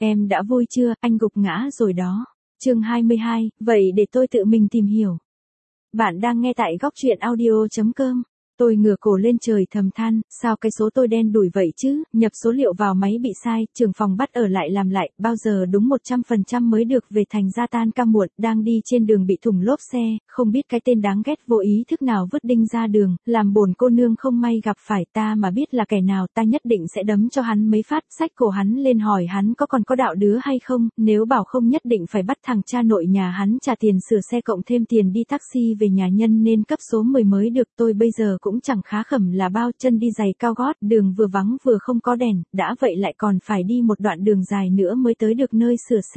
Em đã vui chưa, anh gục ngã rồi đó. Chương 22, vậy để tôi tự mình tìm hiểu. Bạn đang nghe tại góc truyện audio.com. Tôi ngửa cổ lên trời thầm than, sao cái số tôi đen đủi vậy chứ, nhập số liệu vào máy bị sai, trưởng phòng bắt ở lại làm lại, bao giờ đúng 100% mới được về, thành ra tan ca muộn, đang đi trên đường bị thủng lốp xe, không biết cái tên đáng ghét vô ý thức nào vứt đinh ra đường, làm bổn cô nương không may gặp phải, ta mà biết là kẻ nào ta nhất định sẽ đấm cho hắn mấy phát, xách cổ hắn lên hỏi hắn có còn có đạo đứa hay không, nếu bảo không nhất định phải bắt thằng cha nội nhà hắn trả tiền sửa xe cộng thêm tiền đi taxi về nhà nhân nên cấp số 10 mới được. Tôi bây giờ cũng chẳng khá khẩm là bao, chân đi giày cao gót, đường vừa vắng vừa không có đèn, đã vậy lại còn phải đi một đoạn đường dài nữa mới tới được nơi sửa xe.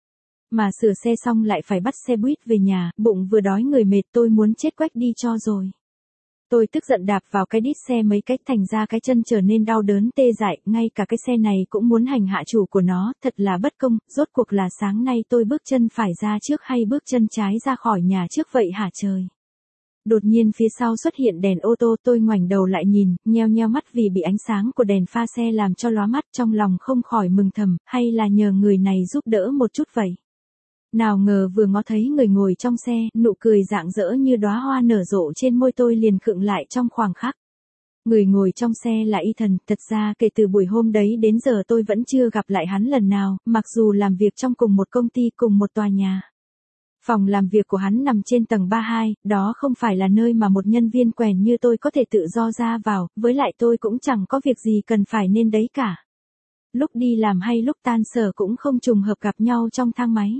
Mà sửa xe xong lại phải bắt xe buýt về nhà, bụng vừa đói người mệt, tôi muốn chết quách đi cho rồi. Tôi tức giận đạp vào cái đít xe mấy cách, thành ra cái chân trở nên đau đớn tê dại, ngay cả cái xe này cũng muốn hành hạ chủ của nó, thật là bất công, rốt cuộc là sáng nay tôi bước chân phải ra trước hay bước chân trái ra khỏi nhà trước vậy hả trời. Đột nhiên phía sau xuất hiện đèn ô tô, tôi ngoảnh đầu lại nhìn, nheo nheo mắt vì bị ánh sáng của đèn pha xe làm cho lóa mắt, trong lòng không khỏi mừng thầm, hay là nhờ người này giúp đỡ một chút vậy. Nào ngờ vừa ngó thấy người ngồi trong xe, nụ cười rạng rỡ như đóa hoa nở rộ trên môi tôi liền khựng lại trong khoảnh khắc. Người ngồi trong xe là Ethan, thật ra kể từ buổi hôm đấy đến giờ tôi vẫn chưa gặp lại hắn lần nào, mặc dù làm việc trong cùng một công ty cùng một tòa nhà. Phòng làm việc của hắn nằm trên tầng 32, đó không phải là nơi mà một nhân viên quèn như tôi có thể tự do ra vào, với lại tôi cũng chẳng có việc gì cần phải nên đấy cả. Lúc đi làm hay lúc tan sở cũng không trùng hợp gặp nhau trong thang máy.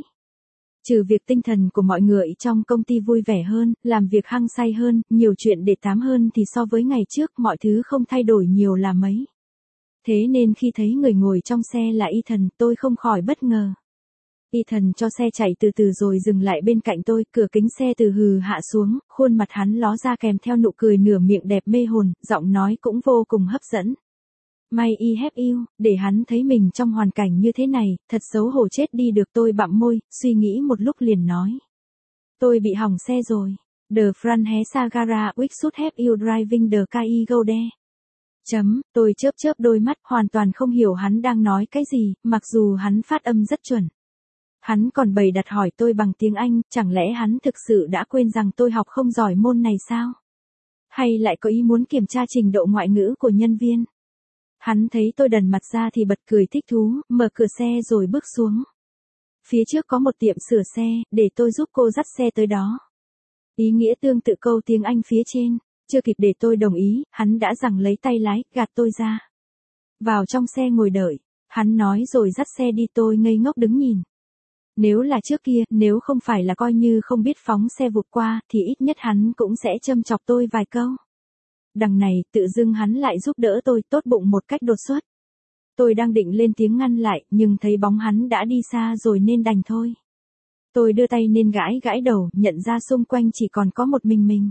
Trừ việc tinh thần của mọi người trong công ty vui vẻ hơn, làm việc hăng say hơn, nhiều chuyện để tám hơn thì so với ngày trước mọi thứ không thay đổi nhiều là mấy. Thế nên khi thấy người ngồi trong xe là Ethan, tôi không khỏi bất ngờ. Ethan cho xe chạy từ từ rồi dừng lại bên cạnh tôi, cửa kính xe từ hừ hạ xuống, khuôn mặt hắn ló ra kèm theo nụ cười nửa miệng đẹp mê hồn, giọng nói cũng vô cùng hấp dẫn. May I have you, để hắn thấy mình trong hoàn cảnh như thế này, thật xấu hổ chết đi được. Tôi bặm môi, suy nghĩ một lúc liền nói. Tôi bị hỏng xe rồi. The front has a gara, we should have you driving the car go there. Tôi chớp đôi mắt, hoàn toàn không hiểu hắn đang nói cái gì, mặc dù hắn phát âm rất chuẩn. Hắn còn bày đặt hỏi tôi bằng tiếng Anh, chẳng lẽ hắn thực sự đã quên rằng tôi học không giỏi môn này sao? Hay lại có ý muốn kiểm tra trình độ ngoại ngữ của nhân viên? Hắn thấy tôi đần mặt ra thì bật cười thích thú, mở cửa xe rồi bước xuống. Phía trước có một tiệm sửa xe, để tôi giúp cô dắt xe tới đó. Ý nghĩa tương tự câu tiếng Anh phía trên, chưa kịp để tôi đồng ý, hắn đã giằng lấy tay lái, gạt tôi ra. Vào trong xe ngồi đợi, hắn nói rồi dắt xe đi, tôi ngây ngốc đứng nhìn. Nếu là trước kia, nếu không phải là coi như không biết phóng xe vụt qua, thì ít nhất hắn cũng sẽ châm chọc tôi vài câu. Đằng này, tự dưng hắn lại giúp đỡ tôi, tốt bụng một cách đột xuất. Tôi đang định lên tiếng ngăn lại, nhưng thấy bóng hắn đã đi xa rồi nên đành thôi. Tôi đưa tay nên gãi đầu, nhận ra xung quanh chỉ còn có một mình.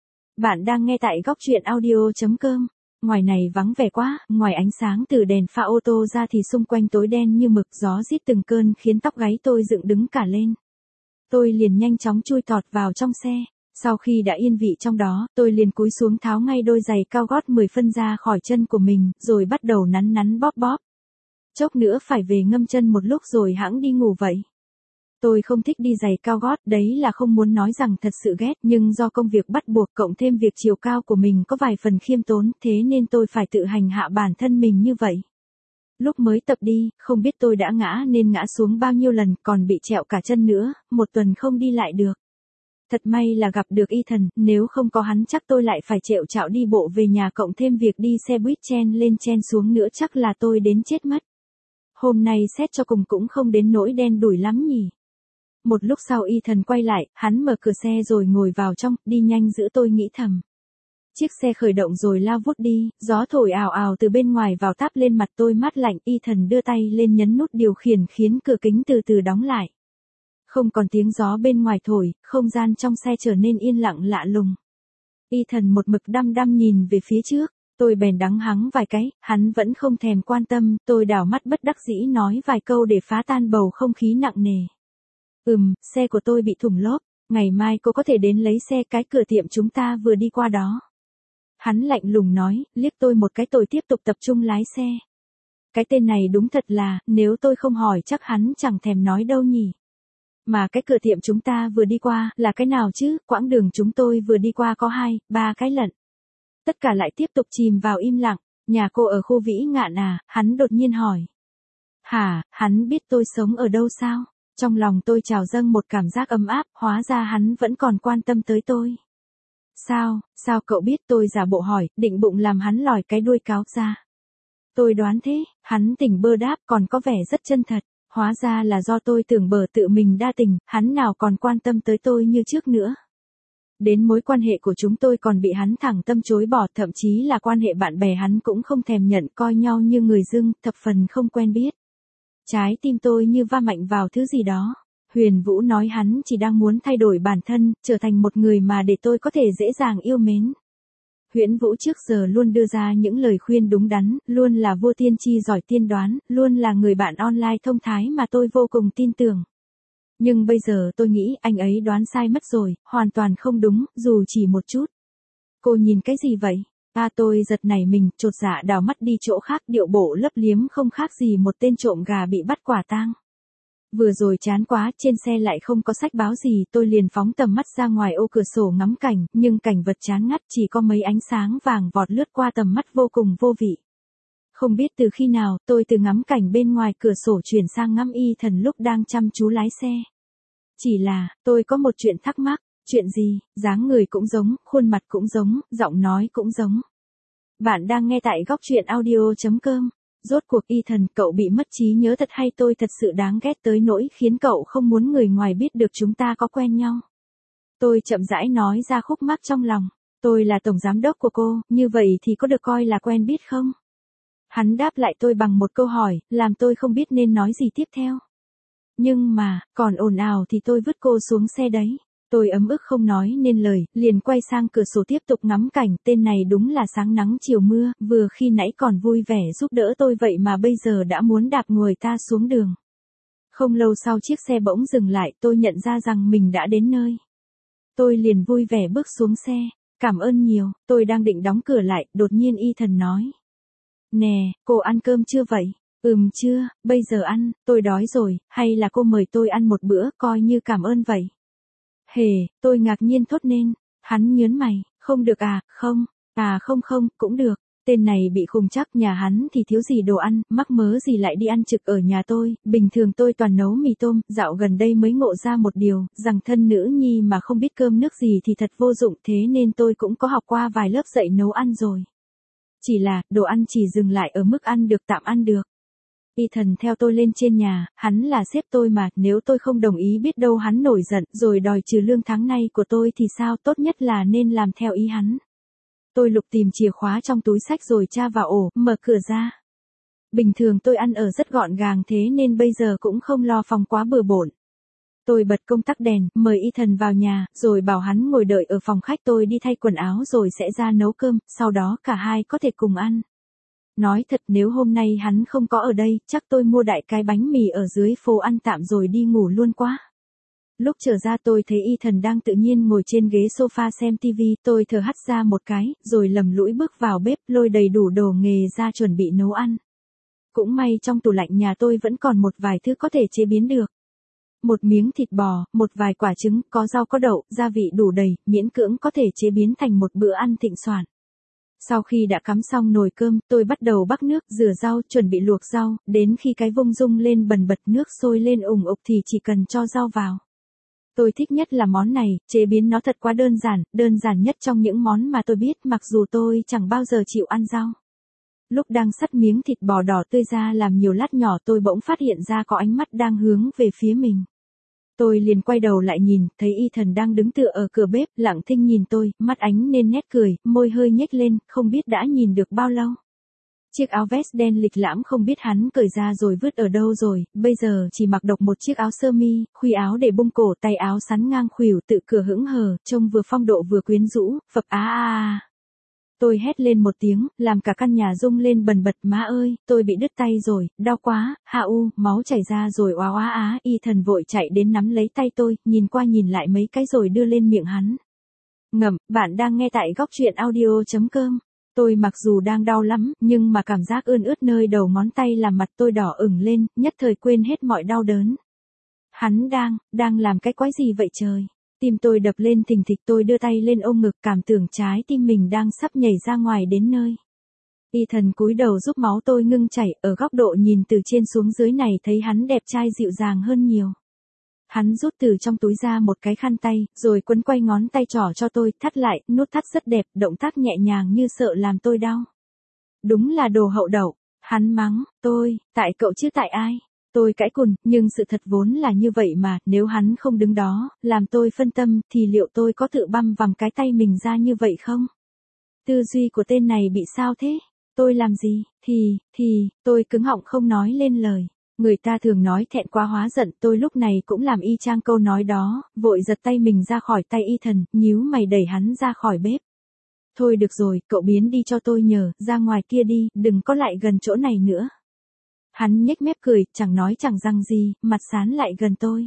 Bạn đang nghe tại góc truyện audio.com. Ngoài này vắng vẻ quá, ngoài ánh sáng từ đèn pha ô tô ra thì xung quanh tối đen như mực, gió rít từng cơn khiến tóc gáy tôi dựng đứng cả lên. Tôi liền nhanh chóng chui tọt vào trong xe. Sau khi đã yên vị trong đó, tôi liền cúi xuống tháo ngay đôi giày cao gót 10 phân ra khỏi chân của mình, rồi bắt đầu nắn bóp. Chốc nữa phải về ngâm chân một lúc rồi hẵng đi ngủ vậy. Tôi không thích đi giày cao gót, đấy là không muốn nói rằng thật sự ghét, nhưng do công việc bắt buộc cộng thêm việc chiều cao của mình có vài phần khiêm tốn, thế nên tôi phải tự hành hạ bản thân mình như vậy. Lúc mới tập đi, không biết tôi đã ngã nên ngã xuống bao nhiêu lần, còn bị trẹo cả chân nữa, một tuần không đi lại được. Thật may là gặp được Ethan, nếu không có hắn chắc tôi lại phải trẹo trạo đi bộ về nhà cộng thêm việc đi xe buýt chen lên chen xuống nữa, chắc là tôi đến chết mất. Hôm nay xét cho cùng cũng không đến nỗi đen đủi lắm nhỉ. Một lúc sau Ethan quay lại, hắn mở cửa xe rồi ngồi vào trong, đi nhanh giữ tôi nghĩ thầm. Chiếc xe khởi động rồi lao vút đi, gió thổi ào ào từ bên ngoài vào táp lên mặt tôi mát lạnh. Ethan đưa tay lên nhấn nút điều khiển khiến cửa kính từ từ đóng lại. Không còn tiếng gió bên ngoài thổi, không gian trong xe trở nên yên lặng lạ lùng. Ethan một mực đăm nhìn về phía trước, tôi bèn đắng hắng vài cái, hắn vẫn không thèm quan tâm, tôi đảo mắt bất đắc dĩ nói vài câu để phá tan bầu không khí nặng nề. Xe của tôi bị thủng lốp, ngày mai cô có thể đến lấy xe, cái cửa tiệm chúng ta vừa đi qua đó. Hắn lạnh lùng nói, liếc tôi một cái, tôi tiếp tục tập trung lái xe. cái tên này đúng thật là, nếu tôi không hỏi chắc hắn chẳng thèm nói đâu nhỉ. Mà cái cửa tiệm chúng ta vừa đi qua, là cái nào chứ, quãng đường chúng tôi vừa đi qua có 2, 3 cái lận. Tất cả lại tiếp tục chìm vào im lặng, nhà cô ở khu Vĩ Ngạn à, hắn đột nhiên hỏi. Hả, hắn biết tôi sống ở đâu sao? Trong lòng tôi trào dâng một cảm giác ấm áp, hóa ra hắn vẫn còn quan tâm tới tôi. Sao cậu biết? Tôi giả bộ hỏi, định bụng làm hắn lòi cái đuôi cáo ra. Tôi đoán thế, hắn tỉnh bơ đáp còn có vẻ rất chân thật. Hóa ra là do tôi tưởng bờ tự mình đa tình, hắn nào còn quan tâm tới tôi như trước nữa. Đến mối quan hệ của chúng tôi còn bị hắn thẳng tâm chối bỏ, thậm chí là quan hệ bạn bè hắn cũng không thèm nhận, coi nhau như người dưng, thập phần không quen biết. Trái tim tôi như va mạnh vào thứ gì đó. Huyền Vũ nói hắn chỉ đang muốn thay đổi bản thân, trở thành một người mà để tôi có thể dễ dàng yêu mến. Huyễn Vũ trước giờ luôn đưa ra những lời khuyên đúng đắn, luôn là vua tiên tri giỏi tiên đoán, luôn là người bạn online thông thái mà tôi vô cùng tin tưởng. Nhưng bây giờ tôi nghĩ anh ấy đoán sai mất rồi, hoàn toàn không đúng, dù chỉ một chút. Cô nhìn cái gì vậy? Tôi giật nảy mình, chột dạ đảo mắt đi chỗ khác, điệu bộ lấp liếm không khác gì một tên trộm gà bị bắt quả tang. Vừa rồi chán quá, trên xe lại không có sách báo gì, tôi liền phóng tầm mắt ra ngoài ô cửa sổ ngắm cảnh, nhưng cảnh vật chán ngắt, chỉ có mấy ánh sáng vàng vọt lướt qua tầm mắt vô cùng vô vị. Không biết từ khi nào, tôi từ ngắm cảnh bên ngoài cửa sổ chuyển sang ngắm Y Thần lúc đang chăm chú lái xe. Chỉ là, tôi có một chuyện thắc mắc. Chuyện gì? Dáng người cũng giống, khuôn mặt cũng giống, giọng nói cũng giống. Bạn đang nghe tại góc truyện audio.com. Rốt cuộc Y Thần, cậu bị mất trí nhớ thật hay tôi thật sự đáng ghét tới nỗi khiến cậu không muốn người ngoài biết được chúng ta có quen nhau? Tôi chậm rãi nói ra khúc mắc trong lòng. Tôi là tổng giám đốc của cô, như vậy thì có được coi là quen biết không? Hắn đáp lại tôi bằng một câu hỏi, làm tôi không biết nên nói gì tiếp theo. Nhưng mà, còn ồn ào thì tôi vứt cô xuống xe đấy. Tôi ấm ức không nói nên lời, liền quay sang cửa sổ tiếp tục ngắm cảnh, tên này đúng là sáng nắng chiều mưa, vừa khi nãy còn vui vẻ giúp đỡ tôi vậy mà bây giờ đã muốn đạp người ta xuống đường. Không lâu sau chiếc xe bỗng dừng lại, tôi nhận ra rằng mình đã đến nơi. Tôi liền vui vẻ bước xuống xe, cảm ơn nhiều, tôi đang định đóng cửa lại, đột nhiên Y Thần nói. Nè, cô ăn cơm chưa vậy? Chưa, bây giờ ăn, tôi đói rồi, hay là cô mời tôi ăn một bữa, coi như cảm ơn vậy. Hề, tôi ngạc nhiên thốt lên, hắn nhớn mày, không được à, không, không, cũng được, tên này bị khùng chắc, nhà hắn thì thiếu gì đồ ăn, mắc mớ gì lại đi ăn trực ở nhà tôi, bình thường tôi toàn nấu mì tôm, dạo gần đây mới ngộ ra một điều, rằng thân nữ nhi mà không biết cơm nước gì thì thật vô dụng, thế nên tôi cũng có học qua vài lớp dạy nấu ăn rồi. Chỉ là, đồ ăn chỉ dừng lại ở mức ăn được tạm ăn được. Y Thần theo tôi lên trên nhà, hắn là sếp tôi mà, nếu tôi không đồng ý biết đâu hắn nổi giận, rồi đòi trừ lương tháng nay của tôi thì sao, tốt nhất là nên làm theo ý hắn. Tôi lục tìm chìa khóa trong túi xách rồi tra vào ổ, mở cửa ra. Bình thường tôi ăn ở rất gọn gàng thế nên bây giờ cũng không lo phòng quá bừa bộn. Tôi bật công tắc đèn, mời Y Thần vào nhà, rồi bảo hắn ngồi đợi ở phòng khách, tôi đi thay quần áo rồi sẽ ra nấu cơm, sau đó cả hai có thể cùng ăn. Nói thật nếu hôm nay hắn không có ở đây, chắc tôi mua đại cái bánh mì ở dưới phố ăn tạm rồi đi ngủ luôn quá. Lúc trở ra tôi thấy Y Thần đang tự nhiên ngồi trên ghế sofa xem tivi, tôi thở hắt ra một cái, rồi lầm lũi bước vào bếp, lôi đầy đủ đồ nghề ra chuẩn bị nấu ăn. Cũng may trong tủ lạnh nhà tôi vẫn còn một vài thứ có thể chế biến được. Một miếng thịt bò, một vài quả trứng, có rau có đậu, gia vị đủ đầy, miễn cưỡng có thể chế biến thành một bữa ăn thịnh soạn. Sau khi đã cắm xong nồi cơm, tôi bắt đầu bắc nước, rửa rau, chuẩn bị luộc rau, đến khi cái vung rung lên bần bật nước sôi lên ủng ục thì chỉ cần cho rau vào. Tôi thích nhất là món này, chế biến nó thật quá đơn giản nhất trong những món mà tôi biết mặc dù tôi chẳng bao giờ chịu ăn rau. Lúc đang sắt miếng thịt bò đỏ tươi ra làm nhiều lát nhỏ tôi bỗng phát hiện ra có ánh mắt đang hướng về phía mình. Tôi liền quay đầu lại nhìn, thấy Y Thần đang đứng tựa ở cửa bếp, lặng thinh nhìn tôi, mắt ánh lên nét cười, môi hơi nhếch lên, không biết đã nhìn được bao lâu. Chiếc áo vest đen lịch lãm không biết hắn cởi ra rồi vứt ở đâu rồi, bây giờ chỉ mặc độc một chiếc áo sơ mi, khuy áo để bung cổ, tay áo sắn ngang khuỷu, tự cửa hững hờ, trông vừa phong độ vừa quyến rũ, phập á. Tôi hét lên một tiếng, làm cả căn nhà rung lên bần bật, má ơi, tôi bị đứt tay rồi, đau quá, máu chảy ra rồi oá oá á. Y Thần vội chạy đến nắm lấy tay tôi, nhìn qua nhìn lại mấy cái rồi đưa lên miệng hắn. Ngậm, bạn đang nghe tại góc truyện audio.com. Tôi mặc dù đang đau lắm, nhưng mà cảm giác ươn ướt nơi đầu ngón tay làm mặt tôi đỏ ửng lên, nhất thời quên hết mọi đau đớn. Hắn đang làm cái quái gì vậy trời? Tim tôi đập lên thình thịch, tôi đưa tay lên ôm ngực, cảm tưởng trái tim mình đang sắp nhảy ra ngoài đến nơi. Ethan cúi đầu giúp máu tôi ngưng chảy, ở góc độ nhìn từ trên xuống dưới này thấy hắn đẹp trai dịu dàng hơn nhiều. Hắn rút từ trong túi ra một cái khăn tay, rồi quấn quay ngón tay trỏ cho tôi, thắt lại, nút thắt rất đẹp, động tác nhẹ nhàng như sợ làm tôi đau. Đúng là đồ hậu đậu, hắn mắng, tôi, tại cậu chứ tại ai? Tôi cãi cùn, nhưng sự thật vốn là như vậy mà, nếu hắn không đứng đó, làm tôi phân tâm, thì liệu tôi có tự băm vằm cái tay mình ra như vậy không? Tư duy của tên này bị sao thế? Tôi làm gì? Tôi cứng họng không nói lên lời. Người ta thường nói thẹn quá hóa giận, tôi lúc này cũng làm y chang câu nói đó, vội giật tay mình ra khỏi tay Ethan, nhíu mày đẩy hắn ra khỏi bếp. Thôi được rồi, cậu biến đi cho tôi nhờ, ra ngoài kia đi, đừng có lại gần chỗ này nữa. Hắn nhếch mép cười, chẳng nói chẳng rằng gì, mặt sán lại gần tôi.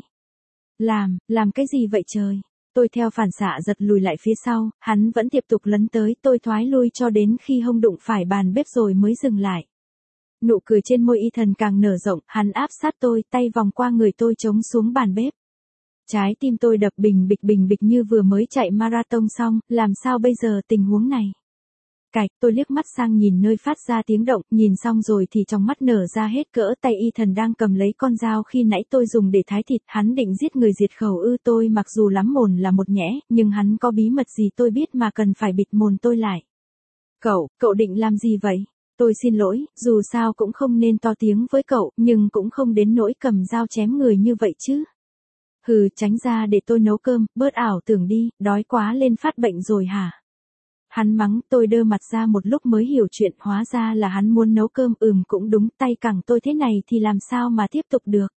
Làm cái gì vậy trời? Tôi theo phản xạ giật lùi lại phía sau, hắn vẫn tiếp tục lấn tới, tôi thoái lui cho đến khi hông đụng phải bàn bếp rồi mới dừng lại. Nụ cười trên môi Ethan càng nở rộng, hắn áp sát tôi, tay vòng qua người tôi chống xuống bàn bếp. Trái tim tôi đập bình bịch như vừa mới chạy marathon xong, làm sao bây giờ tình huống này? Tôi liếc mắt sang nhìn nơi phát ra tiếng động, nhìn xong rồi thì trong mắt nở ra hết cỡ, tay Ethan đang cầm lấy con dao khi nãy tôi dùng để thái thịt, hắn định giết người diệt khẩu ư? Tôi mặc dù lắm mồm là một nhẽ, nhưng hắn có bí mật gì tôi biết mà cần phải bịt mồm tôi lại. Cậu định làm gì vậy? Tôi xin lỗi, dù sao cũng không nên to tiếng với cậu, nhưng cũng không đến nỗi cầm dao chém người như vậy chứ. Hừ, tránh ra để tôi nấu cơm, bớt ảo tưởng đi, đói quá lên phát bệnh rồi hả? Hắn mắng, tôi đơ mặt ra một lúc mới hiểu chuyện, hóa ra là hắn muốn nấu cơm. Cũng đúng, tay cẳng tôi thế này thì làm sao mà tiếp tục được.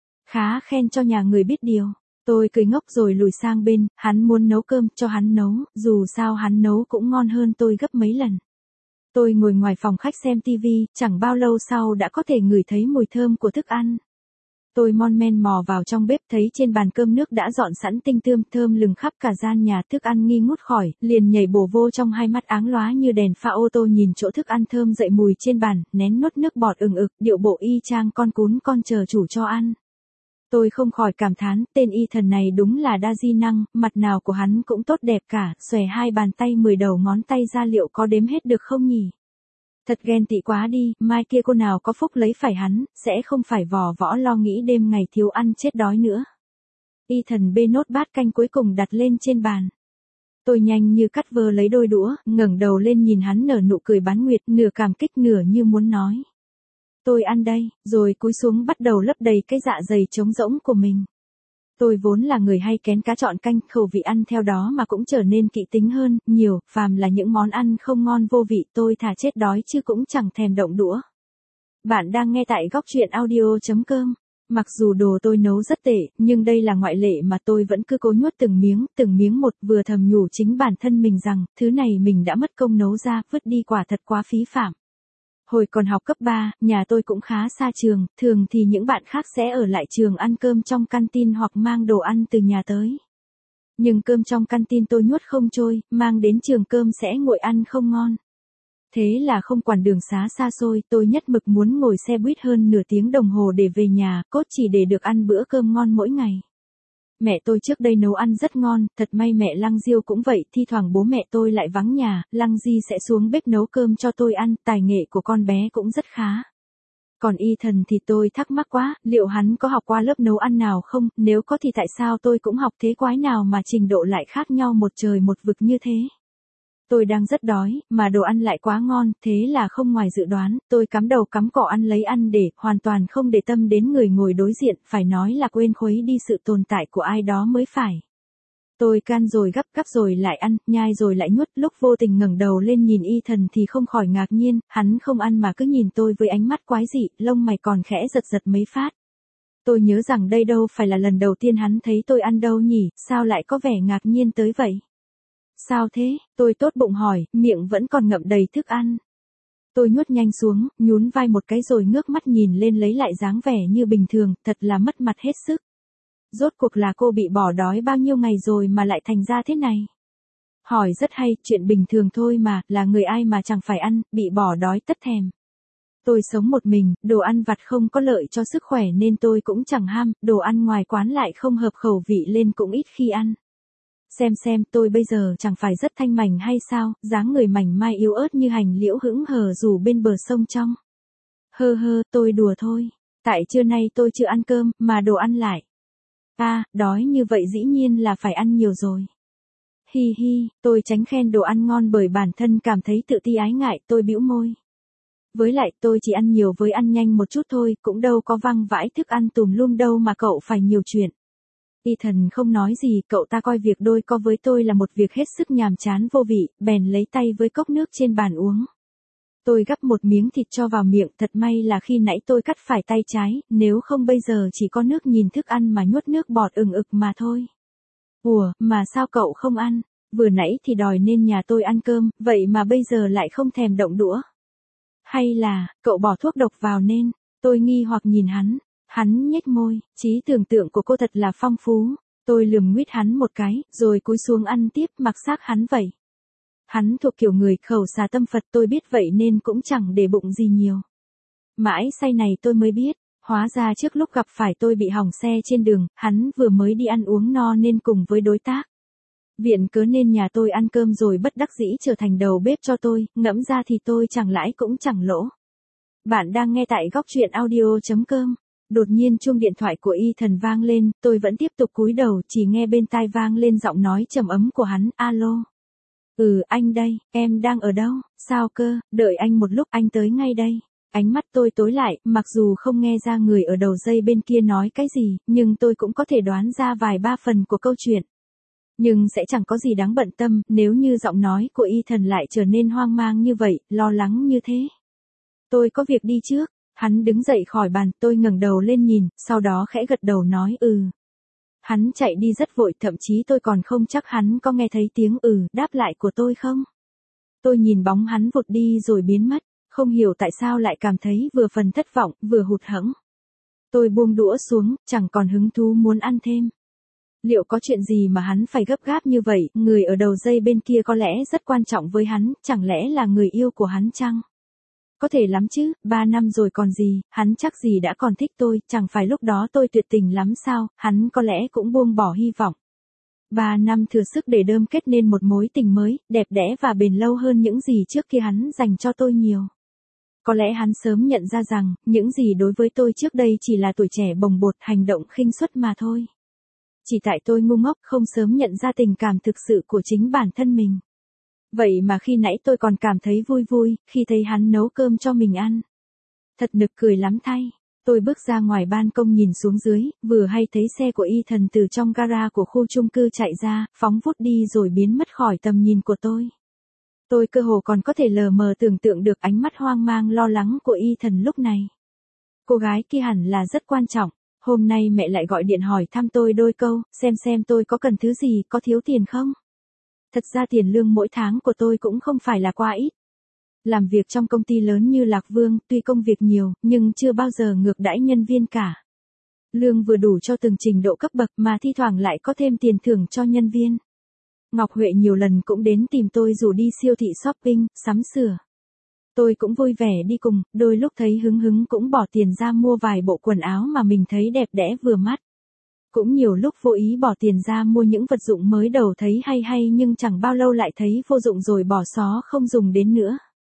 Khá khen cho nhà người biết điều. Tôi cười ngốc rồi lùi sang bên, hắn muốn nấu cơm, cho hắn nấu, dù sao hắn nấu cũng ngon hơn tôi gấp mấy lần. Tôi ngồi ngoài phòng khách xem tivi, chẳng bao lâu sau đã có thể ngửi thấy mùi thơm của thức ăn. Tôi mon men mò vào trong bếp, thấy trên bàn cơm nước đã dọn sẵn tinh tươm, thơm lừng khắp cả gian nhà, thức ăn nghi ngút khỏi, liền nhảy bổ vô trong, hai mắt áng lóa như đèn pha ô tô nhìn chỗ thức ăn thơm dậy mùi trên bàn, nén nuốt nước bọt ừng ực, điệu bộ y chang con cún con chờ chủ cho ăn. Tôi không khỏi cảm thán, tên Ethan này đúng là đa di năng, mặt nào của hắn cũng tốt đẹp cả, xòe hai bàn tay 10 đầu ngón tay ra liệu có đếm hết được không nhỉ? Thật ghen tị quá đi, mai kia cô nào có phúc lấy phải hắn, sẽ không phải vò võ lo nghĩ đêm ngày thiếu ăn chết đói nữa. Ethan bê nốt bát canh cuối cùng đặt lên trên bàn. Tôi nhanh như cắt vơ lấy đôi đũa, ngẩng đầu lên nhìn hắn nở nụ cười bán nguyệt, nửa cảm kích nửa như muốn nói. Tôi ăn đây, rồi cúi xuống bắt đầu lấp đầy cái dạ dày trống rỗng của mình. Tôi vốn là người hay kén cá chọn canh, khẩu vị ăn theo đó mà cũng trở nên kỹ tính hơn, nhiều, phàm là những món ăn không ngon vô vị tôi thà chết đói chứ cũng chẳng thèm động đũa. Bạn đang nghe tại góc truyện audio.com. Mặc dù đồ tôi nấu rất tệ, nhưng đây là ngoại lệ mà tôi vẫn cứ cố nuốt từng miếng một, vừa thầm nhủ chính bản thân mình rằng, thứ này mình đã mất công nấu ra, vứt đi quả thật quá phí phạm. Hồi còn học cấp 3, nhà tôi cũng khá xa trường, thường thì những bạn khác sẽ ở lại trường ăn cơm trong canteen hoặc mang đồ ăn từ nhà tới. Nhưng cơm trong canteen tôi nuốt không trôi, mang đến trường cơm sẽ nguội ăn không ngon. Thế là không quản đường xá xa xôi, tôi nhất mực muốn ngồi xe buýt hơn nửa tiếng đồng hồ để về nhà, cốt chỉ để được ăn bữa cơm ngon mỗi ngày. Mẹ tôi trước đây nấu ăn rất ngon, thật may mẹ Lăng Diêu cũng vậy, thi thoảng bố mẹ tôi lại vắng nhà, Lăng Di sẽ xuống bếp nấu cơm cho tôi ăn, tài nghệ của con bé cũng rất khá. Còn Ethan thì tôi thắc mắc quá, liệu hắn có học qua lớp nấu ăn nào không, nếu có thì tại sao tôi cũng học thế quái nào mà trình độ lại khác nhau một trời một vực như thế. Tôi đang rất đói, mà đồ ăn lại quá ngon, thế là không ngoài dự đoán, tôi cắm đầu cắm cỏ ăn lấy ăn để, hoàn toàn không để tâm đến người ngồi đối diện, phải nói là quên khuấy đi sự tồn tại của ai đó mới phải. Tôi can rồi gắp rồi lại ăn, nhai rồi lại nuốt, lúc vô tình ngẩng đầu lên nhìn Ethan thì không khỏi ngạc nhiên, hắn không ăn mà cứ nhìn tôi với ánh mắt quái dị, lông mày còn khẽ giật mấy phát. Tôi nhớ rằng đây đâu phải là lần đầu tiên hắn thấy tôi ăn đâu nhỉ, sao lại có vẻ ngạc nhiên tới vậy? Sao thế? Tôi tốt bụng hỏi, miệng vẫn còn ngậm đầy thức ăn. Tôi nuốt nhanh xuống, nhún vai một cái rồi ngước mắt nhìn lên lấy lại dáng vẻ như bình thường, thật là mất mặt hết sức. Rốt cuộc là cô bị bỏ đói bao nhiêu ngày rồi mà lại thành ra thế này? Hỏi rất hay, chuyện bình thường thôi mà, là người ai mà chẳng phải ăn, bị bỏ đói tất thèm. Tôi sống một mình, đồ ăn vặt không có lợi cho sức khỏe nên tôi cũng chẳng ham, đồ ăn ngoài quán lại không hợp khẩu vị lên cũng ít khi ăn. Xem tôi bây giờ chẳng phải rất thanh mảnh hay sao, dáng người mảnh mai yếu ớt như hành liễu hững hờ dù bên bờ sông trong. Tôi đùa thôi. Tại trưa nay tôi chưa ăn cơm, mà đồ ăn lại. Đói như vậy dĩ nhiên là phải ăn nhiều rồi. Hi, tôi tránh khen đồ ăn ngon bởi bản thân cảm thấy tự ti ái ngại, tôi bĩu môi. Với lại tôi chỉ ăn nhiều với ăn nhanh một chút thôi, cũng đâu có văng vãi thức ăn tùm lum đâu mà cậu phải nhiều chuyện. Ethan không nói gì, cậu ta coi việc đôi co với tôi là một việc hết sức nhàm chán vô vị, bèn lấy tay với cốc nước trên bàn uống. Tôi gắp một miếng thịt cho vào miệng, thật may là khi nãy tôi cắt phải tay trái, nếu không bây giờ chỉ có nước nhìn thức ăn mà nuốt nước bọt ừng ực mà thôi. Ủa, mà sao cậu không ăn? Vừa nãy thì đòi nên nhà tôi ăn cơm, vậy mà bây giờ lại không thèm động đũa. Hay là, cậu bỏ thuốc độc vào nên, tôi nghi hoặc nhìn hắn nhếch môi, trí tưởng tượng của cô thật là phong phú, tôi lườm nguyết hắn một cái, rồi cúi xuống ăn tiếp mặc xác hắn vậy. Hắn thuộc kiểu người khẩu xà tâm Phật tôi biết vậy nên cũng chẳng để bụng gì nhiều. Mãi say này tôi mới biết, hóa ra trước lúc gặp phải tôi bị hỏng xe trên đường, hắn vừa mới đi ăn uống no nên cùng với đối tác. Viện cớ nên nhà tôi ăn cơm rồi bất đắc dĩ trở thành đầu bếp cho tôi, ngẫm ra thì tôi chẳng lãi cũng chẳng lỗ. Bạn đang nghe tại góc truyện audio.com. Đột nhiên chuông điện thoại của Ethan vang lên, tôi vẫn tiếp tục cúi đầu, chỉ nghe bên tai vang lên giọng nói trầm ấm của hắn, alo. Anh đây, em đang ở đâu, sao cơ, đợi anh một lúc anh tới ngay đây. Ánh mắt tôi tối lại, mặc dù không nghe ra người ở đầu dây bên kia nói cái gì, nhưng tôi cũng có thể đoán ra vài ba phần của câu chuyện. Nhưng sẽ chẳng có gì đáng bận tâm, nếu như giọng nói của Ethan lại trở nên hoang mang như vậy, lo lắng như thế. Tôi có việc đi trước, hắn đứng dậy khỏi bàn, tôi ngẩng đầu lên nhìn, sau đó khẽ gật đầu nói Hắn chạy đi rất vội, thậm chí tôi còn không chắc hắn có nghe thấy tiếng đáp lại của tôi không. Tôi nhìn bóng hắn vụt đi rồi biến mất, không hiểu tại sao lại cảm thấy vừa phần thất vọng, vừa hụt hẫng. Tôi buông đũa xuống, chẳng còn hứng thú muốn ăn thêm. Liệu có chuyện gì mà hắn phải gấp gáp như vậy, người ở đầu dây bên kia có lẽ rất quan trọng với hắn, chẳng lẽ là người yêu của hắn chăng? Có thể lắm chứ, 3 năm rồi còn gì, hắn chắc gì đã còn thích tôi, chẳng phải lúc đó tôi tuyệt tình lắm sao, hắn có lẽ cũng buông bỏ hy vọng. 3 năm thừa sức để đơm kết nên một mối tình mới, đẹp đẽ và bền lâu hơn những gì trước kia hắn dành cho tôi nhiều. Có lẽ hắn sớm nhận ra rằng, những gì đối với tôi trước đây chỉ là tuổi trẻ bồng bột, hành động khinh suất mà thôi. Chỉ tại tôi ngu ngốc không sớm nhận ra tình cảm thực sự của chính bản thân mình. Vậy mà khi nãy tôi còn cảm thấy vui khi thấy hắn nấu cơm cho mình ăn. Thật nực cười lắm thay. Tôi bước ra ngoài ban công nhìn xuống dưới, vừa hay thấy xe của Ethan từ trong gara của khu chung cư chạy ra, phóng vút đi rồi biến mất khỏi tầm nhìn của tôi. Tôi cơ hồ còn có thể lờ mờ tưởng tượng được ánh mắt hoang mang lo lắng của Ethan lúc này. Cô gái kia hẳn là rất quan trọng. Hôm nay mẹ lại gọi điện hỏi thăm tôi đôi câu, xem tôi có cần thứ gì, có thiếu tiền không? Thật ra tiền lương mỗi tháng của tôi cũng không phải là quá ít. Làm việc trong công ty lớn như Lạc Vương, tuy công việc nhiều, nhưng chưa bao giờ ngược đãi nhân viên cả. Lương vừa đủ cho từng trình độ cấp bậc mà thi thoảng lại có thêm tiền thưởng cho nhân viên. Ngọc Huệ nhiều lần cũng đến tìm tôi rủ đi siêu thị shopping, sắm sửa. Tôi cũng vui vẻ đi cùng, đôi lúc thấy hứng cũng bỏ tiền ra mua vài bộ quần áo mà mình thấy đẹp đẽ vừa mắt. Cũng nhiều lúc vô ý bỏ tiền ra mua những vật dụng mới đầu thấy hay nhưng chẳng bao lâu lại thấy vô dụng rồi bỏ xó không dùng đến nữa.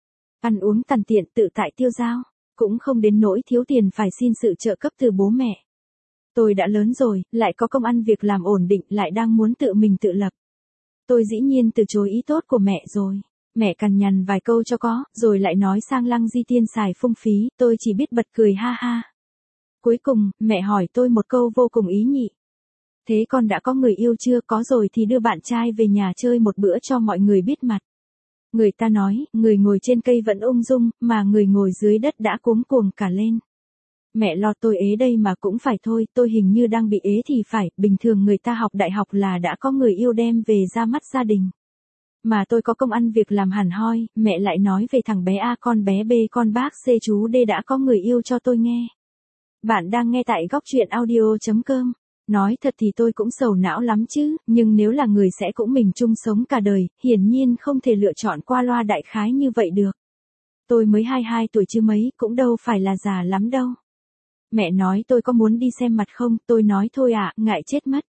Ăn uống tằn tiện tự tại tiêu dao, cũng không đến nỗi thiếu tiền phải xin sự trợ cấp từ bố mẹ. Tôi đã lớn rồi, lại có công ăn việc làm ổn định, lại đang muốn tự mình tự lập. Tôi dĩ nhiên từ chối ý tốt của mẹ rồi. Mẹ cằn nhằn vài câu cho có, rồi lại nói sang Lăng Di Tiên xài phung phí, tôi chỉ biết bật cười ha ha. Cuối cùng, mẹ hỏi tôi một câu vô cùng ý nhị. Thế con đã có người yêu chưa? Có rồi thì đưa bạn trai về nhà chơi một bữa cho mọi người biết mặt. Người ta nói, người ngồi trên cây vẫn ung dung, mà người ngồi dưới đất đã cuống cuồng cả lên. Mẹ lo tôi ế đây mà cũng phải thôi, tôi hình như đang bị ế thì phải, bình thường người ta học đại học là đã có người yêu đem về ra mắt gia đình. Mà tôi có công ăn việc làm hẳn hoi, mẹ lại nói về thằng bé A con bé B con bác C chú D đã có người yêu cho tôi nghe. Bạn đang nghe tại góc truyện audio.com. Nói thật thì tôi cũng sầu não lắm chứ, nhưng nếu là người sẽ cũng mình chung sống cả đời, hiển nhiên không thể lựa chọn qua loa đại khái như vậy được. Tôi mới 22 tuổi chứ mấy, cũng đâu phải là già lắm đâu. Mẹ nói tôi có muốn đi xem mặt không, tôi nói thôi ạ, ngại chết mất.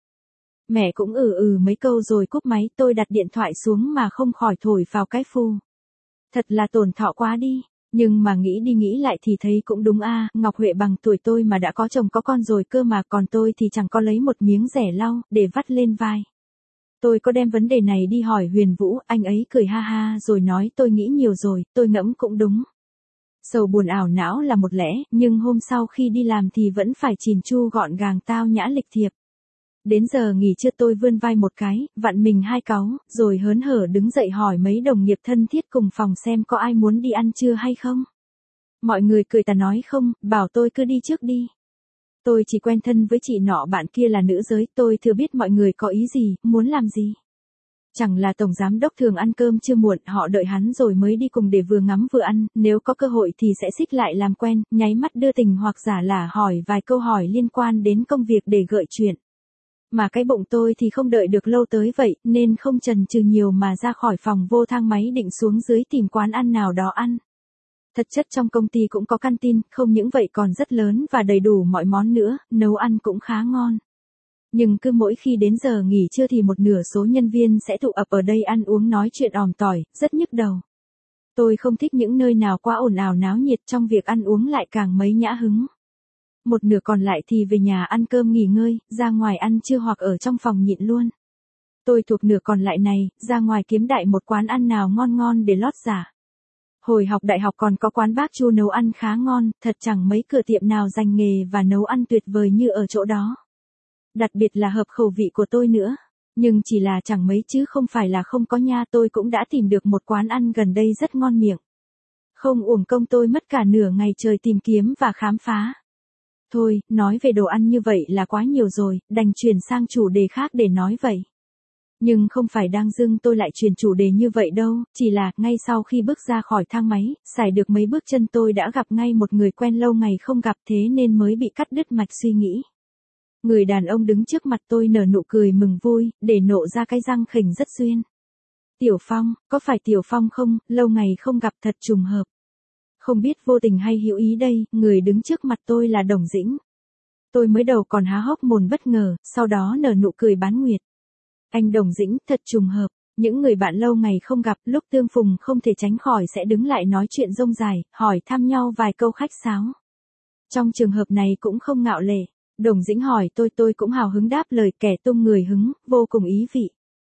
Mẹ cũng mấy câu rồi cúp máy, tôi đặt điện thoại xuống mà không khỏi thổi vào cái phù. Thật là tổn thọ quá đi. Nhưng mà nghĩ đi nghĩ lại thì thấy cũng đúng a, Ngọc Huệ bằng tuổi tôi mà đã có chồng có con rồi cơ mà, còn tôi thì chẳng có lấy một miếng rẻ lau để vắt lên vai. Tôi có đem vấn đề này đi hỏi Huyền Vũ, anh ấy cười ha ha rồi nói tôi nghĩ nhiều rồi, tôi ngẫm cũng đúng. Sầu buồn ảo não là một lẽ, nhưng hôm sau khi đi làm thì vẫn phải chỉn chu gọn gàng tao nhã lịch thiệp. Đến giờ nghỉ trưa tôi vươn vai một cái, vặn mình hai cáu, rồi hớn hở đứng dậy hỏi mấy đồng nghiệp thân thiết cùng phòng xem có ai muốn đi ăn trưa hay không. Mọi người cười tà nói không, bảo tôi cứ đi trước đi. Tôi chỉ quen thân với chị nọ, bạn kia là nữ giới, tôi thừa biết mọi người có ý gì, muốn làm gì. Chẳng là tổng giám đốc thường ăn cơm chưa muộn, họ đợi hắn rồi mới đi cùng để vừa ngắm vừa ăn, nếu có cơ hội thì sẽ xích lại làm quen, nháy mắt đưa tình hoặc giả lả hỏi vài câu hỏi liên quan đến công việc để gợi chuyện. Mà cái bụng tôi thì không đợi được lâu tới vậy, nên không chần chừ nhiều mà ra khỏi phòng vô thang máy định xuống dưới tìm quán ăn nào đó ăn. Thật chất trong công ty cũng có canteen, không những vậy còn rất lớn và đầy đủ mọi món nữa, nấu ăn cũng khá ngon. Nhưng cứ mỗi khi đến giờ nghỉ trưa thì một nửa số nhân viên sẽ tụ ập ở đây ăn uống nói chuyện òm tỏi, rất nhức đầu. Tôi không thích những nơi nào quá ồn ào náo nhiệt, trong việc ăn uống lại càng mấy nhã hứng. Một nửa còn lại thì về nhà ăn cơm nghỉ ngơi, ra ngoài ăn trưa hoặc ở trong phòng nhịn luôn. Tôi thuộc nửa còn lại này, ra ngoài kiếm đại một quán ăn nào ngon ngon để lót giả. Hồi học đại học còn có quán bác Chu nấu ăn khá ngon, thật chẳng mấy cửa tiệm nào dành nghề và nấu ăn tuyệt vời như ở chỗ đó. Đặc biệt là hợp khẩu vị của tôi nữa. Nhưng chỉ là chẳng mấy chứ không phải là không có nha, tôi cũng đã tìm được một quán ăn gần đây rất ngon miệng. Không uổng công tôi mất cả nửa ngày trời tìm kiếm và khám phá. Thôi, nói về đồ ăn như vậy là quá nhiều rồi, đành chuyển sang chủ đề khác để nói vậy. Nhưng không phải đang dưng tôi lại chuyển chủ đề như vậy đâu, chỉ là, ngay sau khi bước ra khỏi thang máy, xài được mấy bước chân tôi đã gặp ngay một người quen lâu ngày không gặp, thế nên mới bị cắt đứt mạch suy nghĩ. Người đàn ông đứng trước mặt tôi nở nụ cười mừng vui, để nộ ra cái răng khỉnh rất duyên. Tiểu Phong, có phải Tiểu Phong không, lâu ngày không gặp thật trùng hợp. Không biết vô tình hay hữu ý đây, người đứng trước mặt tôi là Đồng Dĩnh. Tôi mới đầu còn há hốc mồm bất ngờ, sau đó nở nụ cười bán nguyệt. Anh Đồng Dĩnh, thật trùng hợp, những người bạn lâu ngày không gặp, lúc tương phùng không thể tránh khỏi sẽ đứng lại nói chuyện rông dài, hỏi thăm nhau vài câu khách sáo. Trong trường hợp này cũng không ngạo lệ, Đồng Dĩnh hỏi tôi cũng hào hứng đáp lời, kẻ tung người hứng, vô cùng ý vị.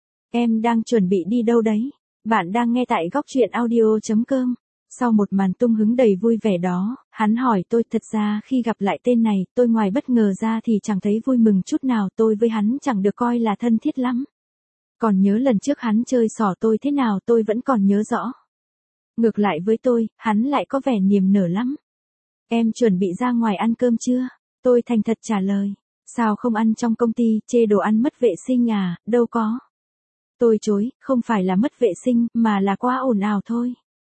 Em đang chuẩn bị đi đâu đấy? Bạn đang nghe tại góc truyện audio.com. Sau một màn tung hứng đầy vui vẻ đó, hắn hỏi tôi, thật ra khi gặp lại tên này, tôi ngoài bất ngờ ra thì chẳng thấy vui mừng chút nào, tôi với hắn chẳng được coi là thân thiết lắm. Còn nhớ lần trước hắn chơi xỏ tôi thế nào tôi vẫn còn nhớ rõ. Ngược lại với tôi, hắn lại có vẻ niềm nở lắm. Em chuẩn bị ra ngoài ăn cơm chưa? Tôi thành thật trả lời. Sao không ăn trong công ty, chê đồ ăn mất vệ sinh à, đâu có. Tôi chối, không phải là mất vệ sinh, mà là quá ồn ào thôi.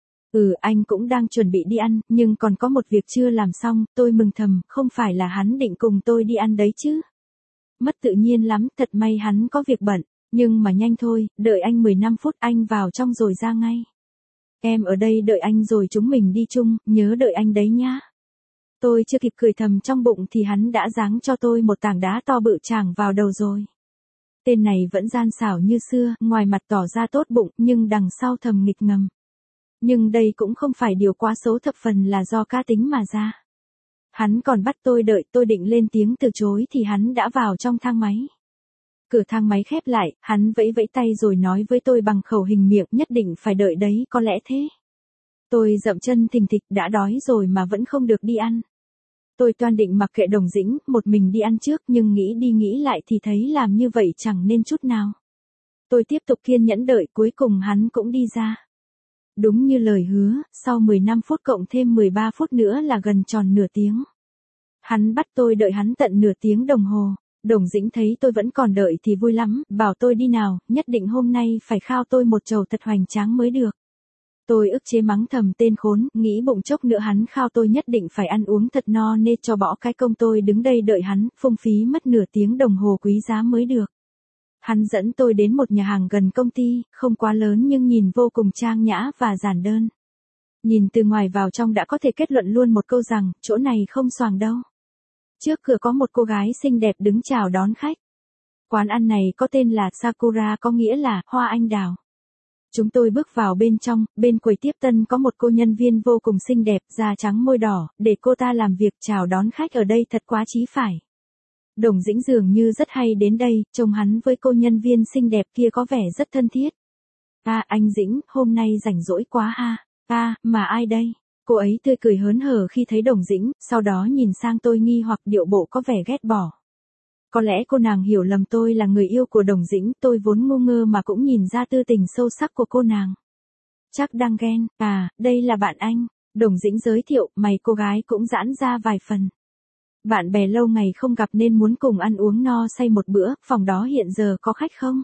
Anh cũng đang chuẩn bị đi ăn, nhưng còn có một việc chưa làm xong, tôi mừng thầm, không phải là hắn định cùng tôi đi ăn đấy chứ. Mất tự nhiên lắm, thật may hắn có việc bận, nhưng mà nhanh thôi, đợi anh 15 phút, anh vào trong rồi ra ngay. Em ở đây đợi anh rồi chúng mình đi chung, nhớ đợi anh đấy nhá. Tôi chưa kịp cười thầm trong bụng thì hắn đã giáng cho tôi một tảng đá to bự tràng vào đầu rồi. Tên này vẫn gian xảo như xưa, ngoài mặt tỏ ra tốt bụng, nhưng đằng sau thầm nghịch ngầm. Nhưng đây cũng không phải điều quá xấu, thập phần là do cá tính mà ra. Hắn còn bắt tôi đợi, tôi định lên tiếng từ chối thì hắn đã vào trong thang máy. Cửa thang máy khép lại, hắn vẫy vẫy tay rồi nói với tôi bằng khẩu hình miệng, nhất định phải đợi đấy, có lẽ thế. Tôi dậm chân thình thịch, đã đói rồi mà vẫn không được đi ăn. Tôi toan định mặc kệ Đồng Dĩnh, một mình đi ăn trước, nhưng nghĩ đi nghĩ lại thì thấy làm như vậy chẳng nên chút nào. Tôi tiếp tục kiên nhẫn đợi, cuối cùng hắn cũng đi ra. Đúng như lời hứa, sau 15 phút cộng thêm 13 phút nữa là gần tròn nửa tiếng. Hắn bắt tôi đợi hắn tận nửa tiếng đồng hồ. Đồng Dĩnh thấy tôi vẫn còn đợi thì vui lắm, bảo tôi đi nào, nhất định hôm nay phải khao tôi một chầu thật hoành tráng mới được. Tôi ức chế mắng thầm tên khốn, nghĩ bụng chốc nữa hắn khao tôi nhất định phải ăn uống thật no nê cho bỏ cái công tôi đứng đây đợi hắn, phung phí mất nửa tiếng đồng hồ quý giá mới được. Hắn dẫn tôi đến một nhà hàng gần công ty, không quá lớn nhưng nhìn vô cùng trang nhã và giản đơn. Nhìn từ ngoài vào trong đã có thể kết luận luôn một câu rằng, chỗ này không xoàng đâu. Trước cửa có một cô gái xinh đẹp đứng chào đón khách. Quán ăn này có tên là Sakura, có nghĩa là hoa anh đào. Chúng tôi bước vào bên trong, bên quầy tiếp tân có một cô nhân viên vô cùng xinh đẹp, da trắng môi đỏ, để cô ta làm việc chào đón khách ở đây thật quá chí phải. Đồng Dĩnh dường như rất hay đến đây, trông hắn với cô nhân viên xinh đẹp kia có vẻ rất thân thiết. Anh Dĩnh, hôm nay rảnh rỗi quá ha. Mà ai đây? Cô ấy tươi cười hớn hở khi thấy Đồng Dĩnh, sau đó nhìn sang tôi nghi hoặc điệu bộ có vẻ ghét bỏ. Có lẽ cô nàng hiểu lầm tôi là người yêu của Đồng Dĩnh, tôi vốn ngu ngơ mà cũng nhìn ra tư tình sâu sắc của cô nàng. Chắc đang ghen, đây là bạn anh. Đồng Dĩnh giới thiệu, mày cô gái cũng giãn ra vài phần. Bạn bè lâu ngày không gặp nên muốn cùng ăn uống no say một bữa, phòng đó hiện giờ có khách không?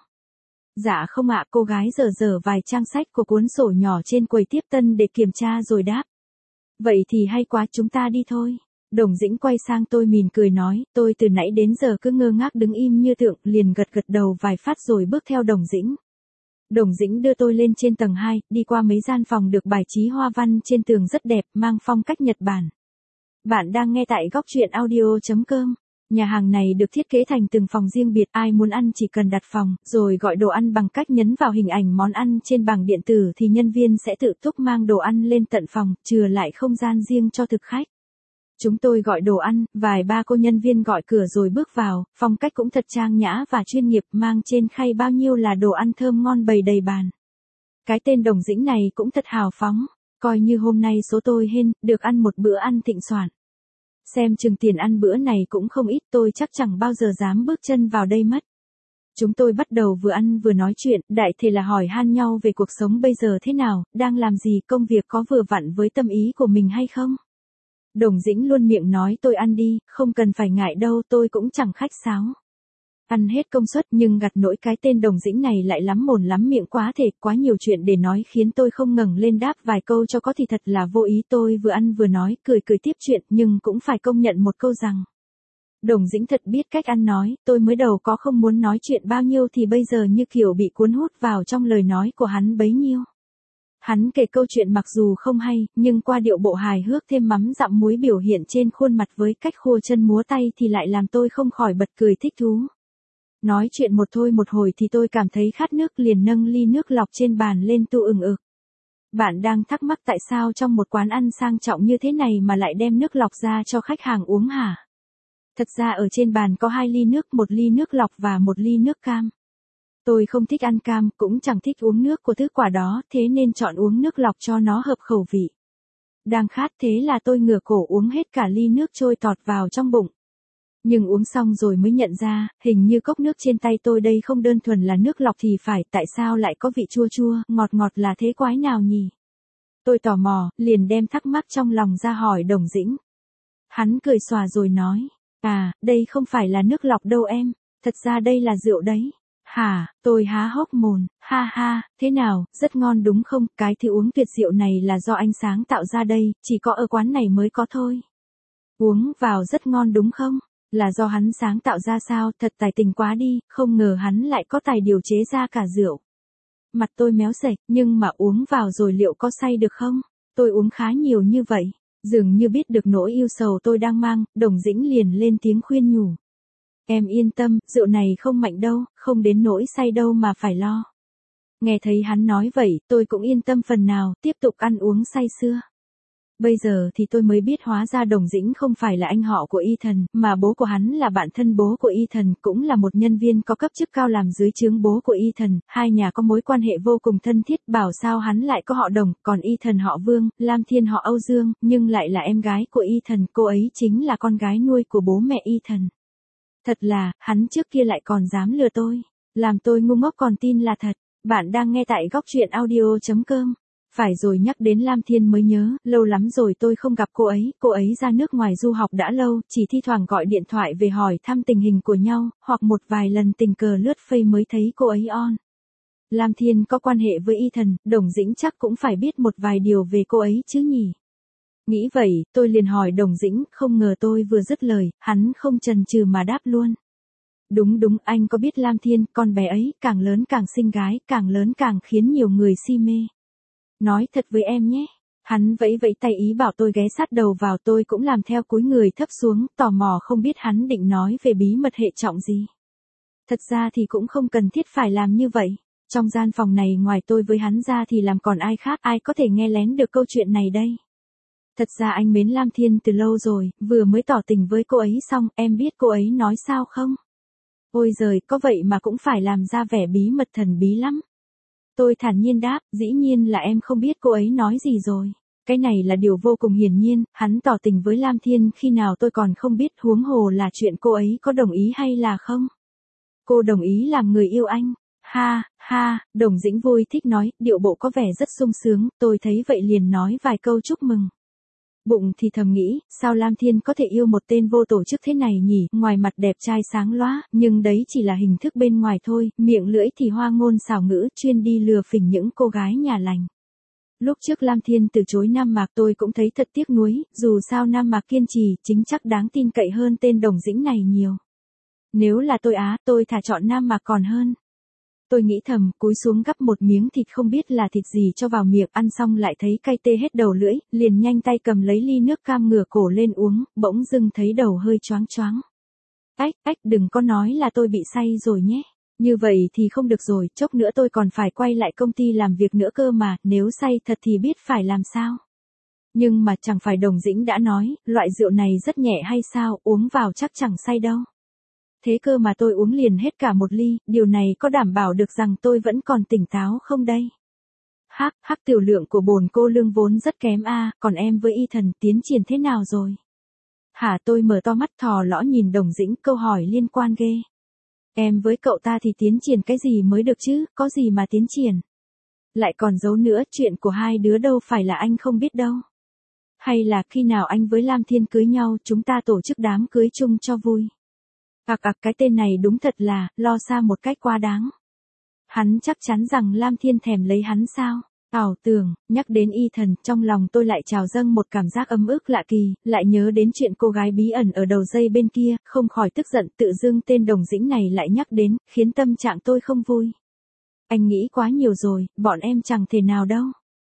Dạ không ạ, cô gái dở vài trang sách của cuốn sổ nhỏ trên quầy tiếp tân để kiểm tra rồi đáp. Vậy thì hay quá, chúng ta đi thôi. Đồng Dĩnh quay sang tôi mỉm cười nói, tôi từ nãy đến giờ cứ ngơ ngác đứng im như tượng, liền gật đầu vài phát rồi bước theo Đồng Dĩnh. Đồng Dĩnh đưa tôi lên trên tầng 2, đi qua mấy gian phòng được bài trí hoa văn trên tường rất đẹp, mang phong cách Nhật Bản. Bạn đang nghe tại góc truyện audio.com. Nhà hàng này được thiết kế thành từng phòng riêng biệt, ai muốn ăn chỉ cần đặt phòng, rồi gọi đồ ăn bằng cách nhấn vào hình ảnh món ăn trên bảng điện tử thì nhân viên sẽ tự túc mang đồ ăn lên tận phòng, chừa lại không gian riêng cho thực khách. Chúng tôi gọi đồ ăn, vài ba cô nhân viên gọi cửa rồi bước vào, phong cách cũng thật trang nhã và chuyên nghiệp, mang trên khay bao nhiêu là đồ ăn thơm ngon bày đầy bàn. Cái tên Đồng Dĩnh này cũng thật hào phóng, coi như hôm nay số tôi hên, được ăn một bữa ăn thịnh soạn. Xem chừng tiền ăn bữa này cũng không ít, tôi chắc chẳng bao giờ dám bước chân vào đây mất. Chúng tôi bắt đầu vừa ăn vừa nói chuyện, đại thể là hỏi han nhau về cuộc sống bây giờ thế nào, đang làm gì, công việc có vừa vặn với tâm ý của mình hay không. Đồng Dĩnh luôn miệng nói tôi ăn đi, không cần phải ngại đâu, tôi cũng chẳng khách sáo. Ăn hết công suất nhưng gặt nỗi cái tên Đồng Dĩnh này lại lắm mồm lắm miệng quá thể, quá nhiều chuyện để nói khiến tôi không ngẩng lên đáp vài câu cho có thì thật là vô ý. Tôi vừa ăn vừa nói, cười tiếp chuyện nhưng cũng phải công nhận một câu rằng. Đồng Dĩnh thật biết cách ăn nói, tôi mới đầu có không muốn nói chuyện bao nhiêu thì bây giờ như kiểu bị cuốn hút vào trong lời nói của hắn bấy nhiêu. Hắn kể câu chuyện mặc dù không hay, nhưng qua điệu bộ hài hước thêm mắm dặm muối biểu hiện trên khuôn mặt với cách khua chân múa tay thì lại làm tôi không khỏi bật cười thích thú. Nói chuyện một hồi thì tôi cảm thấy khát nước, liền nâng ly nước lọc trên bàn lên tu ừng ực. Bạn đang thắc mắc tại sao trong một quán ăn sang trọng như thế này mà lại đem nước lọc ra cho khách hàng uống hả? Thật ra ở trên bàn có 2 ly nước, 1 ly nước lọc và 1 ly nước cam. Tôi không thích ăn cam, cũng chẳng thích uống nước của thứ quả đó, thế nên chọn uống nước lọc cho nó hợp khẩu vị. Đang khát thế là tôi ngửa cổ uống hết cả ly nước trôi tọt vào trong bụng. Nhưng uống xong rồi mới nhận ra, hình như cốc nước trên tay tôi đây không đơn thuần là nước lọc thì phải, tại sao lại có vị chua chua, ngọt là thế quái nào nhỉ? Tôi tò mò, liền đem thắc mắc trong lòng ra hỏi Đồng Dĩnh. Hắn cười xòa rồi nói, đây không phải là nước lọc đâu em, thật ra đây là rượu đấy. Hả, tôi há hốc mồm, ha, thế nào, rất ngon đúng không, cái thứ uống tuyệt diệu này là do anh sáng tạo ra đây, chỉ có ở quán này mới có thôi. Uống vào rất ngon đúng không? Là do hắn sáng tạo ra sao, thật tài tình quá đi, không ngờ hắn lại có tài điều chế ra cả rượu. Mặt tôi méo sệch, nhưng mà uống vào rồi liệu có say được không? Tôi uống khá nhiều như vậy, dường như biết được nỗi yêu sầu tôi đang mang, Đồng Dĩnh liền lên tiếng khuyên nhủ. Em yên tâm, rượu này không mạnh đâu, không đến nỗi say đâu mà phải lo. Nghe thấy hắn nói vậy, tôi cũng yên tâm phần nào, tiếp tục ăn uống say sưa. Bây giờ thì tôi mới biết hóa ra Đồng Dĩnh không phải là anh họ của Ethan, mà bố của hắn là bạn thân bố của Ethan, cũng là một nhân viên có cấp chức cao làm dưới trướng bố của Ethan, hai nhà có mối quan hệ vô cùng thân thiết, bảo sao hắn lại có họ Đồng, còn Ethan họ Vương, Lam Thiên họ Âu Dương, nhưng lại là em gái của Ethan, cô ấy chính là con gái nuôi của bố mẹ Ethan. Thật là, hắn trước kia lại còn dám lừa tôi, làm tôi ngu ngốc còn tin là thật. Bạn đang nghe tại góc truyện audio.com. Phải rồi, nhắc đến Lam Thiên mới nhớ, lâu lắm rồi tôi không gặp cô ấy ra nước ngoài du học đã lâu, chỉ thi thoảng gọi điện thoại về hỏi thăm tình hình của nhau, hoặc một vài lần tình cờ lướt Face mới thấy cô ấy on. Lam Thiên có quan hệ với Y Thần, Đồng Dĩnh chắc cũng phải biết một vài điều về cô ấy chứ nhỉ. Nghĩ vậy, tôi liền hỏi Đồng Dĩnh, không ngờ tôi vừa dứt lời, hắn không chần chừ mà đáp luôn. Đúng đúng, anh có biết Lam Thiên, con bé ấy, càng lớn càng xinh gái, càng lớn càng khiến nhiều người si mê. Nói thật với em nhé. Hắn vẫy vẫy tay ý bảo tôi ghé sát đầu vào, tôi cũng làm theo, cúi người thấp xuống, tò mò không biết hắn định nói về bí mật hệ trọng gì. Thật ra thì cũng không cần thiết phải làm như vậy. Trong gian phòng này ngoài tôi với hắn ra thì làm còn ai khác, ai có thể nghe lén được câu chuyện này đây. Thật ra anh mến Lam Thiên từ lâu rồi, vừa mới tỏ tình với cô ấy xong, em biết cô ấy nói sao không? Ôi giời, có vậy mà cũng phải làm ra vẻ bí mật thần bí lắm. Tôi thản nhiên đáp, dĩ nhiên là em không biết cô ấy nói gì rồi. Cái này là điều vô cùng hiển nhiên, hắn tỏ tình với Lam Thiên khi nào tôi còn không biết, huống hồ là chuyện cô ấy có đồng ý hay là không. Cô đồng ý làm người yêu anh. Ha, ha, Đồng Dĩnh vui thích nói, điệu bộ có vẻ rất sung sướng, tôi thấy vậy liền nói vài câu chúc mừng. Bụng thì thầm nghĩ, sao Lam Thiên có thể yêu một tên vô tổ chức thế này nhỉ, ngoài mặt đẹp trai sáng lóa, nhưng đấy chỉ là hình thức bên ngoài thôi, miệng lưỡi thì hoa ngôn xảo ngữ, chuyên đi lừa phỉnh những cô gái nhà lành. Lúc trước Lam Thiên từ chối Nam Mạc tôi cũng thấy thật tiếc nuối, dù sao Nam Mạc kiên trì, chính chắc đáng tin cậy hơn tên Đồng Dĩnh này nhiều. Nếu là tôi thà chọn Nam Mạc còn hơn. Tôi nghĩ thầm, cúi xuống gắp một miếng thịt không biết là thịt gì cho vào miệng, ăn xong lại thấy cay tê hết đầu lưỡi, liền nhanh tay cầm lấy ly nước cam ngửa cổ lên uống, bỗng dưng thấy đầu hơi choáng choáng. Ách, đừng có nói là tôi bị say rồi nhé. Như vậy thì không được rồi, chốc nữa tôi còn phải quay lại công ty làm việc nữa cơ mà, nếu say thật thì biết phải làm sao. Nhưng mà chẳng phải Đồng Dĩnh đã nói, loại rượu này rất nhẹ hay sao, uống vào chắc chẳng say đâu. Thế cơ mà tôi uống liền hết cả một ly, điều này có đảm bảo được rằng tôi vẫn còn tỉnh táo không đây? Hắc tiểu lượng của bồn cô lương vốn rất kém a, còn em với Y Thần tiến triển thế nào rồi? Hả, tôi mở to mắt thò lõ nhìn Đồng Dĩnh, câu hỏi liên quan ghê. Em với cậu ta thì tiến triển cái gì mới được chứ, có gì mà tiến triển? Lại còn giấu nữa, chuyện của hai đứa đâu phải là anh không biết đâu. Hay là khi nào anh với Lam Thiên cưới nhau chúng ta tổ chức đám cưới chung cho vui. Cái tên này đúng thật là, lo xa một cách quá đáng. Hắn chắc chắn rằng Lam Thiên thèm lấy hắn sao? Ảo tưởng, nhắc đến Y Thần, trong lòng tôi lại trào dâng một cảm giác ấm ức lạ kỳ, lại nhớ đến chuyện cô gái bí ẩn ở đầu dây bên kia, không khỏi tức giận, tự dưng tên Đồng Dĩnh này lại nhắc đến, khiến tâm trạng tôi không vui. Anh nghĩ quá nhiều rồi, bọn em chẳng thể nào đâu.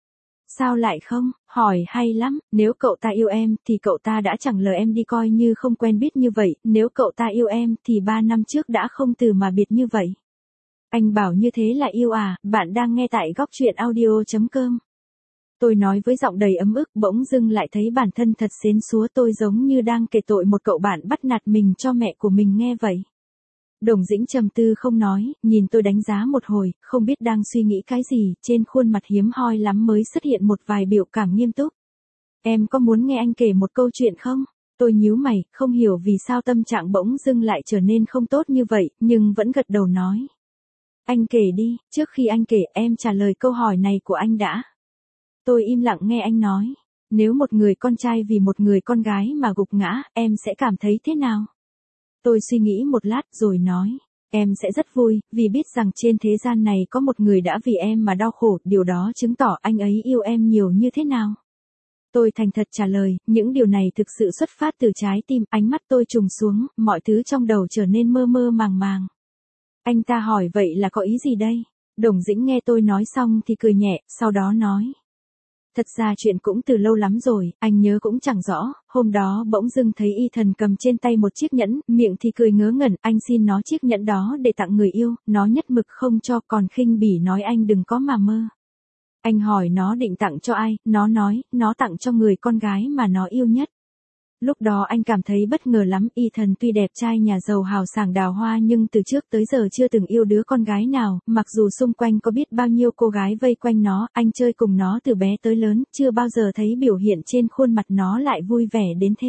Sao lại không, hỏi hay lắm, nếu cậu ta yêu em, thì cậu ta đã chẳng lờ em đi coi như không quen biết như vậy, nếu cậu ta yêu em, thì 3 năm trước đã không từ mà biệt như vậy. Anh bảo như thế là yêu à, bạn đang nghe tại góc truyện audio.com. Tôi nói với giọng đầy ấm ức, bỗng dưng lại thấy bản thân thật xến xúa, tôi giống như đang kể tội một cậu bạn bắt nạt mình cho mẹ của mình nghe vậy. Đồng Dĩnh trầm tư không nói, nhìn tôi đánh giá một hồi, không biết đang suy nghĩ cái gì, trên khuôn mặt hiếm hoi lắm mới xuất hiện một vài biểu cảm nghiêm túc. Em có muốn nghe anh kể một câu chuyện không? Tôi nhíu mày, không hiểu vì sao tâm trạng bỗng dưng lại trở nên không tốt như vậy, nhưng vẫn gật đầu nói. Anh kể đi, trước khi anh kể em trả lời câu hỏi này của anh đã. Tôi im lặng nghe anh nói. Nếu một người con trai vì một người con gái mà gục ngã, em sẽ cảm thấy thế nào? Tôi suy nghĩ một lát rồi nói, em sẽ rất vui, vì biết rằng trên thế gian này có một người đã vì em mà đau khổ, điều đó chứng tỏ anh ấy yêu em nhiều như thế nào. Tôi thành thật trả lời, những điều này thực sự xuất phát từ trái tim, ánh mắt tôi trùng xuống, mọi thứ trong đầu trở nên mơ mơ màng màng. Anh ta hỏi vậy là có ý gì đây? Đồng Dĩnh nghe tôi nói xong thì cười nhẹ, sau đó nói. Thật ra chuyện cũng từ lâu lắm rồi, anh nhớ cũng chẳng rõ, hôm đó bỗng dưng thấy Y Thần cầm trên tay một chiếc nhẫn, miệng thì cười ngớ ngẩn, anh xin nó chiếc nhẫn đó để tặng người yêu, nó nhất mực không cho, còn khinh bỉ nói anh đừng có mà mơ. Anh hỏi nó định tặng cho ai, nó nói, nó tặng cho người con gái mà nó yêu nhất. Lúc đó anh cảm thấy bất ngờ lắm, Y Thần tuy đẹp trai nhà giàu hào sảng đào hoa nhưng từ trước tới giờ chưa từng yêu đứa con gái nào, mặc dù xung quanh có biết bao nhiêu cô gái vây quanh nó, anh chơi cùng nó từ bé tới lớn, chưa bao giờ thấy biểu hiện trên khuôn mặt nó lại vui vẻ đến thế.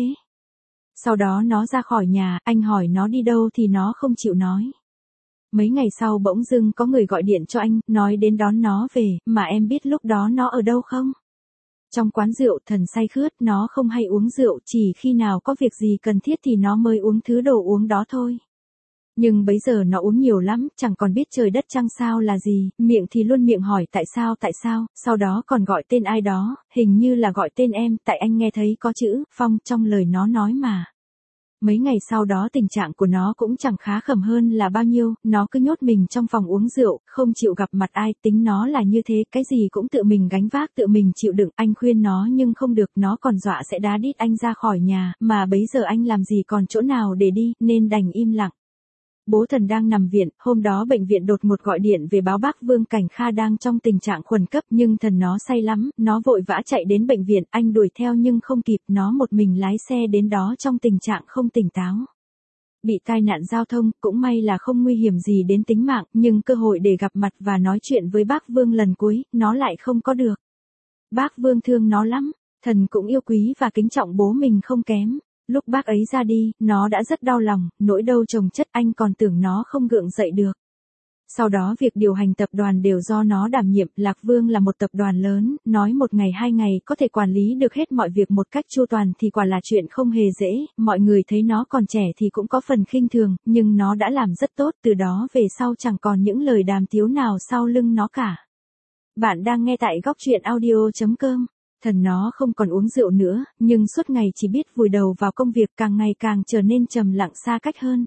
Sau đó nó ra khỏi nhà, anh hỏi nó đi đâu thì nó không chịu nói. Mấy ngày sau bỗng dưng có người gọi điện cho anh, nói đến đón nó về, mà em biết lúc đó nó ở đâu không? Trong quán rượu, thần say khướt, nó không hay uống rượu, chỉ khi nào có việc gì cần thiết thì nó mới uống thứ đồ uống đó thôi. Nhưng bấy giờ nó uống nhiều lắm, chẳng còn biết trời đất trăng sao là gì, miệng thì luôn miệng hỏi tại sao, sau đó còn gọi tên ai đó, hình như là gọi tên em, tại anh nghe thấy có chữ Phong trong lời nó nói mà. Mấy ngày sau đó tình trạng của nó cũng chẳng khá khẩm hơn là bao nhiêu, nó cứ nhốt mình trong phòng uống rượu, không chịu gặp mặt ai, tính nó là như thế, cái gì cũng tự mình gánh vác tự mình chịu đựng, anh khuyên nó nhưng không được, nó còn dọa sẽ đá đít anh ra khỏi nhà, mà bấy giờ anh làm gì còn chỗ nào để đi, nên đành im lặng. Bố Thần đang nằm viện, hôm đó bệnh viện đột ngột gọi điện về báo bác Vương Cảnh Kha đang trong tình trạng khẩn cấp, nhưng Thần nó say lắm, nó vội vã chạy đến bệnh viện, anh đuổi theo nhưng không kịp, nó một mình lái xe đến đó trong tình trạng không tỉnh táo. Bị tai nạn giao thông, cũng may là không nguy hiểm gì đến tính mạng, nhưng cơ hội để gặp mặt và nói chuyện với bác Vương lần cuối, nó lại không có được. Bác Vương thương nó lắm, Thần cũng yêu quý và kính trọng bố mình không kém. Lúc bác ấy ra đi, nó đã rất đau lòng, nỗi đau chồng chất anh còn tưởng nó không gượng dậy được. Sau đó việc điều hành tập đoàn đều do nó đảm nhiệm, Lạc Vương là một tập đoàn lớn, nói một ngày 2 ngày có thể quản lý được hết mọi việc một cách chu toàn thì quả là chuyện không hề dễ, mọi người thấy nó còn trẻ thì cũng có phần khinh thường, nhưng nó đã làm rất tốt, từ đó về sau chẳng còn những lời đàm tiếu nào sau lưng nó cả. Bạn đang nghe tại góc truyện audio.com. Thần nó không còn uống rượu nữa, nhưng suốt ngày chỉ biết vùi đầu vào công việc, càng ngày càng trở nên trầm lặng xa cách hơn.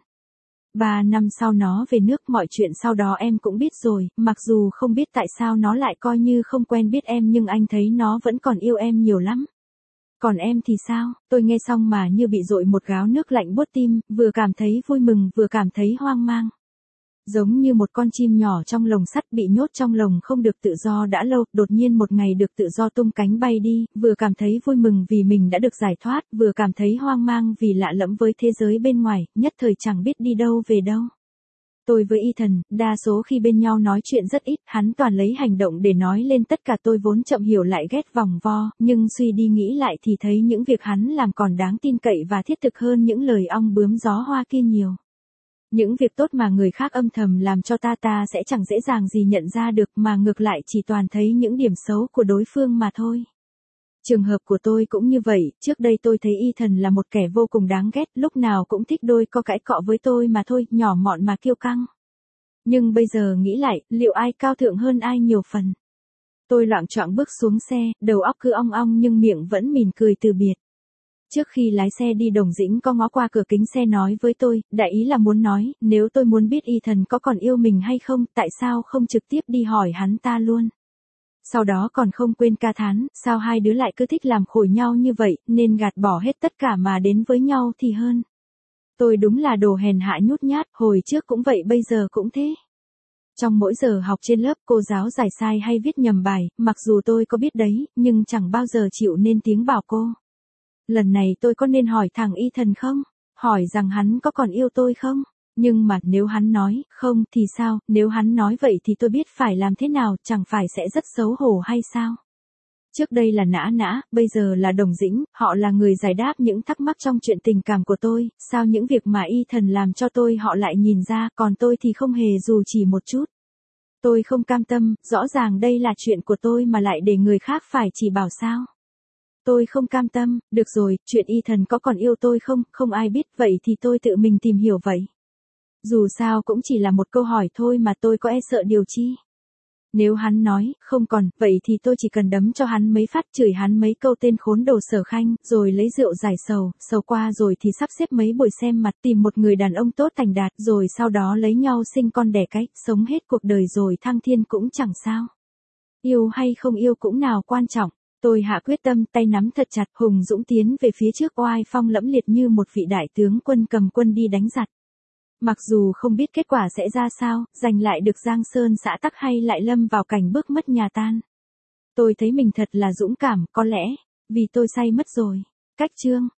3 năm sau nó về nước, mọi chuyện sau đó em cũng biết rồi, mặc dù không biết tại sao nó lại coi như không quen biết em, nhưng anh thấy nó vẫn còn yêu em nhiều lắm. Còn em thì sao? Tôi nghe xong mà như bị dội một gáo nước lạnh buốt tim, vừa cảm thấy vui mừng vừa cảm thấy hoang mang. Giống như một con chim nhỏ trong lồng sắt bị nhốt trong lồng không được tự do đã lâu, đột nhiên một ngày được tự do tung cánh bay đi, vừa cảm thấy vui mừng vì mình đã được giải thoát, vừa cảm thấy hoang mang vì lạ lẫm với thế giới bên ngoài, nhất thời chẳng biết đi đâu về đâu. Tôi với Ethan, đa số khi bên nhau nói chuyện rất ít, hắn toàn lấy hành động để nói lên tất cả, tôi vốn chậm hiểu lại ghét vòng vo, nhưng suy đi nghĩ lại thì thấy những việc hắn làm còn đáng tin cậy và thiết thực hơn những lời ong bướm gió hoa kia nhiều. Những việc tốt mà người khác âm thầm làm cho ta sẽ chẳng dễ dàng gì nhận ra được, mà ngược lại chỉ toàn thấy những điểm xấu của đối phương mà thôi. Trường hợp của tôi cũng như vậy, trước đây tôi thấy Ethan là một kẻ vô cùng đáng ghét, lúc nào cũng thích đôi co cãi cọ với tôi mà thôi, nhỏ mọn mà kiêu căng. Nhưng bây giờ nghĩ lại, liệu ai cao thượng hơn ai nhiều phần? Tôi loạng choạng bước xuống xe, đầu óc cứ ong ong nhưng miệng vẫn mỉm cười từ biệt. Trước khi lái xe đi Đồng Dĩnh có ngó qua cửa kính xe nói với tôi, đại ý là muốn nói, nếu tôi muốn biết Ethan có còn yêu mình hay không, tại sao không trực tiếp đi hỏi hắn ta luôn. Sau đó còn không quên ca thán, sao hai đứa lại cứ thích làm khổ nhau như vậy, nên gạt bỏ hết tất cả mà đến với nhau thì hơn. Tôi đúng là đồ hèn hạ nhút nhát, hồi trước cũng vậy bây giờ cũng thế. Trong mỗi giờ học trên lớp, cô giáo giải sai hay viết nhầm bài, mặc dù tôi có biết đấy, nhưng chẳng bao giờ chịu nên tiếng bảo cô. Lần này tôi có nên hỏi thằng Ethan không? Hỏi rằng hắn có còn yêu tôi không? Nhưng mà nếu hắn nói không thì sao? Nếu hắn nói vậy thì tôi biết phải làm thế nào, chẳng phải sẽ rất xấu hổ hay sao? Trước đây là Nã, bây giờ là Đồng Dĩnh, họ là người giải đáp những thắc mắc trong chuyện tình cảm của tôi, sao những việc mà Ethan làm cho tôi họ lại nhìn ra, còn tôi thì không hề dù chỉ một chút. Tôi không cam tâm, rõ ràng đây là chuyện của tôi mà lại để người khác phải chỉ bảo sao? Tôi không cam tâm, được rồi, chuyện Ethan có còn yêu tôi không, không ai biết, vậy thì tôi tự mình tìm hiểu vậy. Dù sao cũng chỉ là một câu hỏi thôi mà tôi có e sợ điều chi. Nếu hắn nói, không còn, vậy thì tôi chỉ cần đấm cho hắn mấy phát, chửi hắn mấy câu tên khốn đồ Sở Khanh, rồi lấy rượu giải sầu qua rồi thì sắp xếp mấy buổi xem mặt, tìm một người đàn ông tốt thành đạt, rồi sau đó lấy nhau sinh con đẻ cái, sống hết cuộc đời rồi thăng thiên cũng chẳng sao. Yêu hay không yêu cũng nào quan trọng. Tôi hạ quyết tâm, tay nắm thật chặt, hùng dũng tiến về phía trước, oai phong lẫm liệt như một vị đại tướng quân cầm quân đi đánh giặc. Mặc dù không biết kết quả sẽ ra sao, giành lại được Giang Sơn xã tắc hay lại lâm vào cảnh bước mất nhà tan. Tôi thấy mình thật là dũng cảm, có lẽ vì tôi say mất rồi. Cách chương